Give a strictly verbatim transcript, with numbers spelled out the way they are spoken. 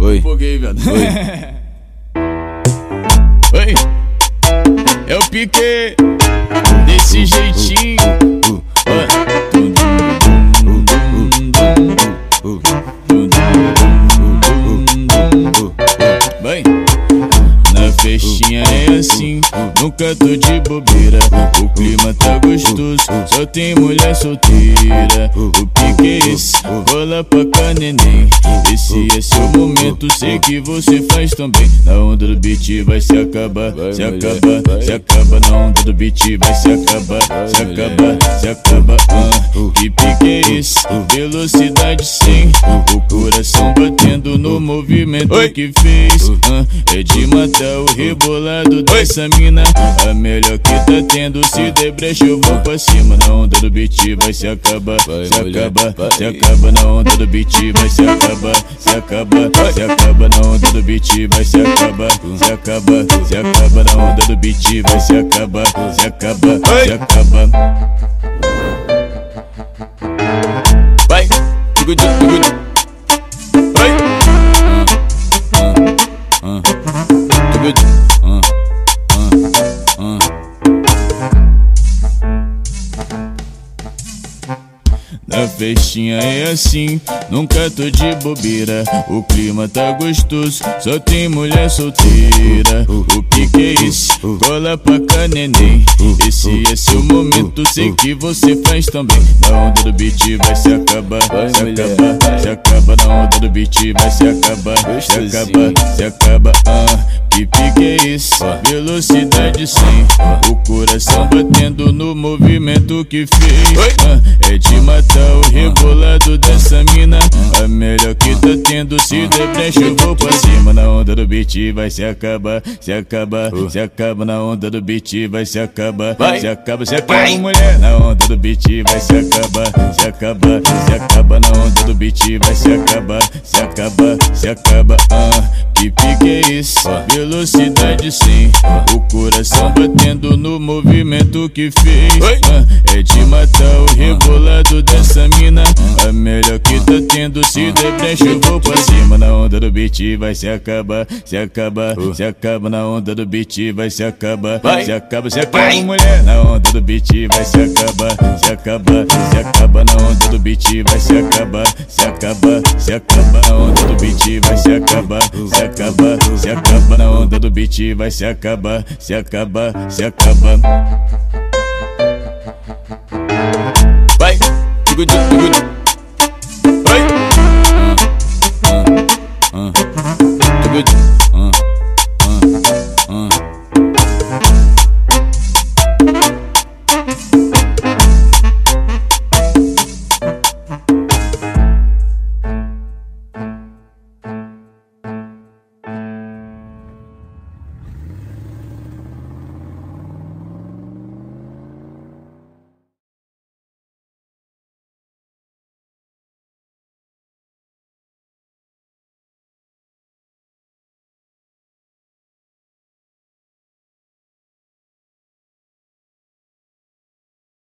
Oi. Buguei, viado. Oi. Oi. É o Pique. Desse jeitinho. Vai. Na festinha é assim, nunca tô de bobeira. O clima tá gostoso, só tem mulher solteira. O pique é esse, bola pra cá, neném. Esse é seu momento, sei que você faz também. Na onda do beat vai se acabar, se acabar, se acaba. Na onda do beat vai se acabar, se acabar, se acaba. Ah, que pique é esse? Velocidade cem, o coração batendo no movimento que fez. Ah, é de matar o rebolado dessa mina. A melhor que tá tendo, se der brecha eu vou pra cima. Na onda do beat vai se acabar, se acaba, se acaba. Na onda do beat vai se acabar, se acaba, se acaba. Na onda do beat vai se acabar, se acaba, se acaba. Na onda do beat vai se acabar, se acaba, se acaba. Vai, tudo de tudo. Vai, ah, ah, ah. Na festinha é assim, nunca tô de bobeira. O clima tá gostoso, só tem mulher solteira. O pique é esse, cola pra cá, neném. Esse é seu momento, sei que você faz também. Na onda do beat vai se acabar, se acabar, se acaba. Na onda do beat vai se acabar, se acaba, se acaba. Ah, que pique é esse? Velocidade cem, o coração batendo no movimento que fez. Ah, é de matar o rebolado dessa mina. A melhor que tá tendo, se der brecha eu vou pra cima. Na onda do beat vai se acabar, se acabar, se acaba. Na onda do beat vai se acabar, se acaba, se acaba, mulher. Na onda do beat vai se acabar, se acaba, se acaba. Na onda do beat vai se acabar, se acaba, se acaba. Ah, que pique é esse? Velocidade cem, o coração batendo no movimento que fez. Ah, é de matar o rebolado dessa mina. A melhor que tá tendo, se der brecha eu vou pra cima. Na onda do beat vai se acabar, se acaba, se acaba. Na onda do beat vai se acabar, se acaba, se acaba, mulher. Na onda do beat vai se acabar, se acaba, se acaba. Na onda do beat vai se acabar, se acaba, se acaba. Na onda do beat vai se acabar, se acaba, se acaba. Na onda do beat vai se acabar, se acaba, se acaba. Vai, tudo de tudo.